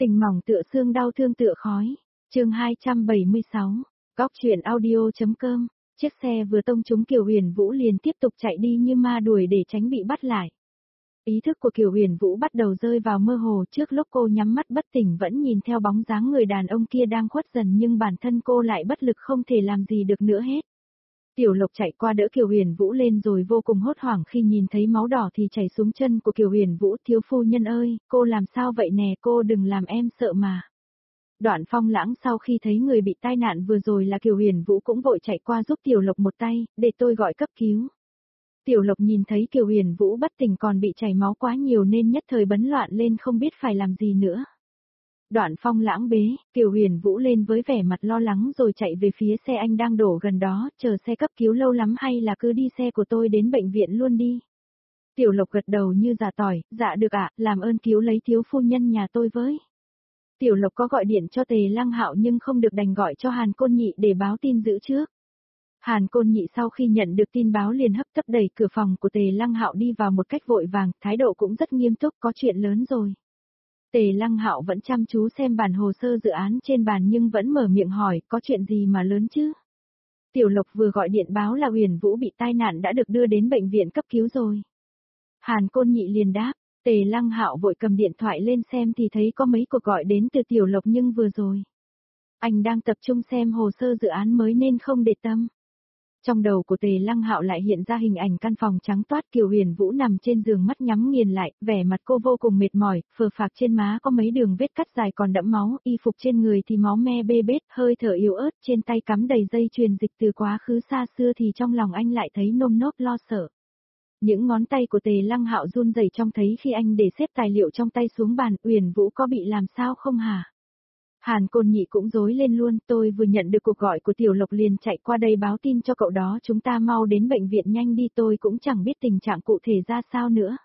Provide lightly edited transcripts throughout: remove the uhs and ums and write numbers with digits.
Tình mỏng tựa xương đau thương tựa khói. Chương 276. Góc truyện audio.com. Chiếc xe vừa tông trúng Kiều Huyền Vũ liền tiếp tục chạy đi như ma đuổi để tránh bị bắt lại. Ý thức của Kiều Huyền Vũ bắt đầu rơi vào mơ hồ, trước lúc cô nhắm mắt bất tỉnh vẫn nhìn theo bóng dáng người đàn ông kia đang khuất dần, nhưng bản thân cô lại bất lực không thể làm gì được nữa hết. Tiểu Lộc chạy qua đỡ Kiều Huyền Vũ lên rồi vô cùng hốt hoảng khi nhìn thấy máu đỏ thì chảy xuống chân của Kiều Huyền Vũ. Thiếu phu nhân ơi, cô làm sao vậy nè, cô đừng làm em sợ mà. Đoạn Phong Lãng sau khi thấy người bị tai nạn vừa rồi là Kiều Huyền Vũ cũng vội chạy qua giúp Tiểu Lộc một tay, để tôi gọi cấp cứu. Tiểu Lộc nhìn thấy Kiều Huyền Vũ bất tỉnh còn bị chảy máu quá nhiều nên nhất thời bấn loạn lên không biết phải làm gì nữa. Đoạn Phong Lãng bế Kiều Huyền Vũ lên với vẻ mặt lo lắng rồi chạy về phía xe anh đang đổ gần đó, chờ xe cấp cứu lâu lắm hay là cứ đi xe của tôi đến bệnh viện luôn đi. Tiểu Lộc gật đầu như giả tỏi, dạ được ạ, làm ơn cứu lấy thiếu phu nhân nhà tôi với. Tiểu Lộc có gọi điện cho Tề Lăng Hạo nhưng không được, đành gọi cho Hàn Côn Nhị để báo tin dữ trước. Hàn Côn Nhị sau khi nhận được tin báo liền hấp tấp đẩy cửa phòng của Tề Lăng Hạo đi vào một cách vội vàng, thái độ cũng rất nghiêm túc, có chuyện lớn rồi. Tề Lăng Hạo vẫn chăm chú xem bản hồ sơ dự án trên bàn nhưng vẫn mở miệng hỏi, có chuyện gì mà lớn chứ? Tiểu Lộc vừa gọi điện báo là Huyền Vũ bị tai nạn đã được đưa đến bệnh viện cấp cứu rồi. Hàn Côn Nhị liền đáp. Tề Lăng Hạo vội cầm điện thoại lên xem thì thấy có mấy cuộc gọi đến từ Tiểu Lộc nhưng vừa rồi anh đang tập trung xem hồ sơ dự án mới nên không để tâm. Trong đầu của Tề Lăng Hạo lại hiện ra hình ảnh căn phòng trắng toát, Kiều Huyền Vũ nằm trên giường mắt nhắm nghiền lại, vẻ mặt cô vô cùng mệt mỏi, phờ phạc trên má có mấy đường vết cắt dài còn đẫm máu, y phục trên người thì máu me bê bết, hơi thở yếu ớt, trên tay cắm đầy dây chuyền dịch từ quá khứ xa xưa thì trong lòng anh lại thấy nơm nớp lo sợ. Những ngón tay của Tề Lăng Hạo run rẩy trông thấy khi anh để xếp tài liệu trong tay xuống bàn, Huyền Vũ có bị làm sao không hả? Hàn Côn Nhị cũng rối lên luôn, tôi vừa nhận được cuộc gọi của Tiểu Lộc liền chạy qua đây báo tin cho cậu đó, chúng ta mau đến bệnh viện nhanh đi, tôi cũng chẳng biết tình trạng cụ thể ra sao nữa.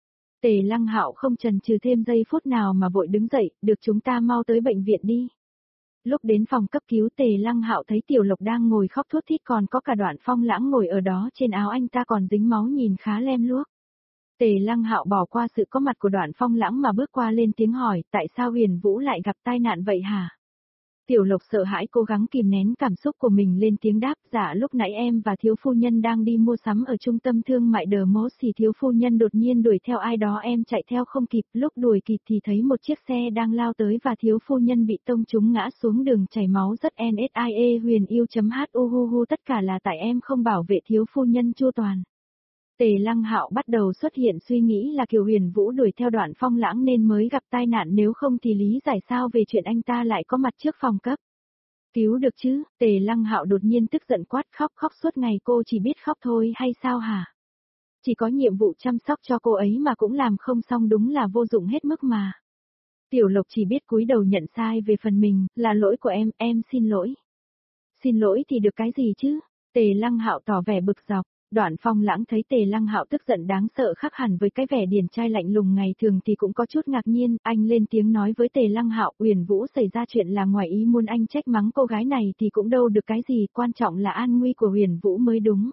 Tề Lăng Hạo không chần chừ thêm giây phút nào mà vội đứng dậy, được, chúng ta mau tới bệnh viện đi. Lúc đến phòng cấp cứu Tề Lăng Hạo thấy Tiểu Lộc đang ngồi khóc thút thít, còn có cả Đoạn Phong Lãng ngồi ở đó, trên áo anh ta còn dính máu nhìn khá lem luốc. Tề Lăng Hạo bỏ qua sự có mặt của Đoạn Phong Lãng mà bước qua lên tiếng hỏi, tại sao Huyền Vũ lại gặp tai nạn vậy hả? Tiểu Lộc sợ hãi cố gắng kìm nén cảm xúc của mình lên tiếng đáp, dạ lúc nãy em và thiếu phu nhân đang đi mua sắm ở trung tâm thương mại The Mall thì thiếu phu nhân đột nhiên đuổi theo ai đó, em chạy theo không kịp, lúc đuổi kịp thì thấy một chiếc xe đang lao tới và thiếu phu nhân bị tông trúng ngã xuống đường chảy máu rất NSIE huyền yêu.hu, tất cả là tại em không bảo vệ thiếu phu nhân chu toàn. Tề Lăng Hạo bắt đầu xuất hiện suy nghĩ là Kiều Huyền Vũ đuổi theo Đoạn Phong Lãng nên mới gặp tai nạn, nếu không thì lý giải sao về chuyện anh ta lại có mặt trước phòng cấp cứu được chứ? Tề Lăng Hạo đột nhiên tức giận quát, khóc suốt ngày cô chỉ biết khóc thôi hay sao hả? Chỉ có nhiệm vụ chăm sóc cho cô ấy mà cũng làm không xong, đúng là vô dụng hết mức mà. Tiểu Lộc chỉ biết cúi đầu nhận sai về phần mình, là lỗi của em xin lỗi. Xin lỗi thì được cái gì chứ? Tề Lăng Hạo tỏ vẻ bực dọc. Đoạn Phong Lãng thấy Tề Lăng Hạo tức giận đáng sợ khác hẳn với cái vẻ điển trai lạnh lùng ngày thường thì cũng có chút ngạc nhiên, anh lên tiếng nói với Tề Lăng Hạo, Huyền Vũ xảy ra chuyện là ngoài ý muốn, anh trách mắng cô gái này thì cũng đâu được cái gì, quan trọng là an nguy của Huyền Vũ mới đúng.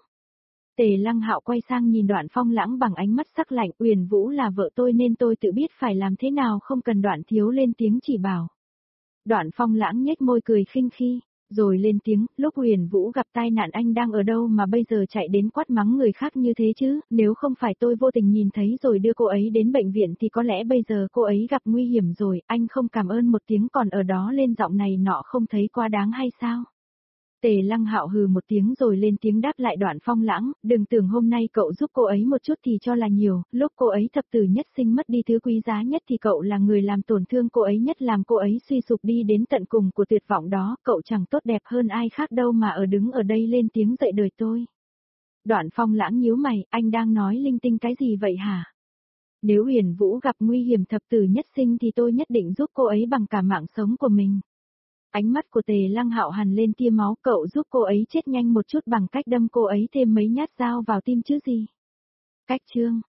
Tề Lăng Hạo quay sang nhìn Đoạn Phong Lãng bằng ánh mắt sắc lạnh, Huyền Vũ là vợ tôi nên tôi tự biết phải làm thế nào, không cần Đoạn thiếu lên tiếng chỉ bảo. Đoạn Phong Lãng nhếch môi cười khinh khi. Rồi lên tiếng, lúc Huyền Vũ gặp tai nạn anh đang ở đâu mà bây giờ chạy đến quát mắng người khác như thế chứ, nếu không phải tôi vô tình nhìn thấy rồi đưa cô ấy đến bệnh viện thì có lẽ bây giờ cô ấy gặp nguy hiểm rồi, anh không cảm ơn một tiếng còn ở đó lên giọng này nọ, không thấy quá đáng hay sao? Tề Lăng Hạo hừ một tiếng rồi lên tiếng đáp lại Đoạn Phong Lãng, đừng tưởng hôm nay cậu giúp cô ấy một chút thì cho là nhiều, lúc cô ấy thập tử nhất sinh mất đi thứ quý giá nhất thì cậu là người làm tổn thương cô ấy nhất, làm cô ấy suy sụp đi đến tận cùng của tuyệt vọng đó, cậu chẳng tốt đẹp hơn ai khác đâu mà đứng ở đây lên tiếng dạy đời tôi. Đoạn Phong Lãng nhíu mày, anh đang nói linh tinh cái gì vậy hả? Nếu Huyền Vũ gặp nguy hiểm thập tử nhất sinh thì tôi nhất định giúp cô ấy bằng cả mạng sống của mình. Ánh mắt của Tề Lăng Hạo hằn lên tia máu, cậu giúp cô ấy chết nhanh một chút bằng cách đâm cô ấy thêm mấy nhát dao vào tim chứ gì. Cách chương.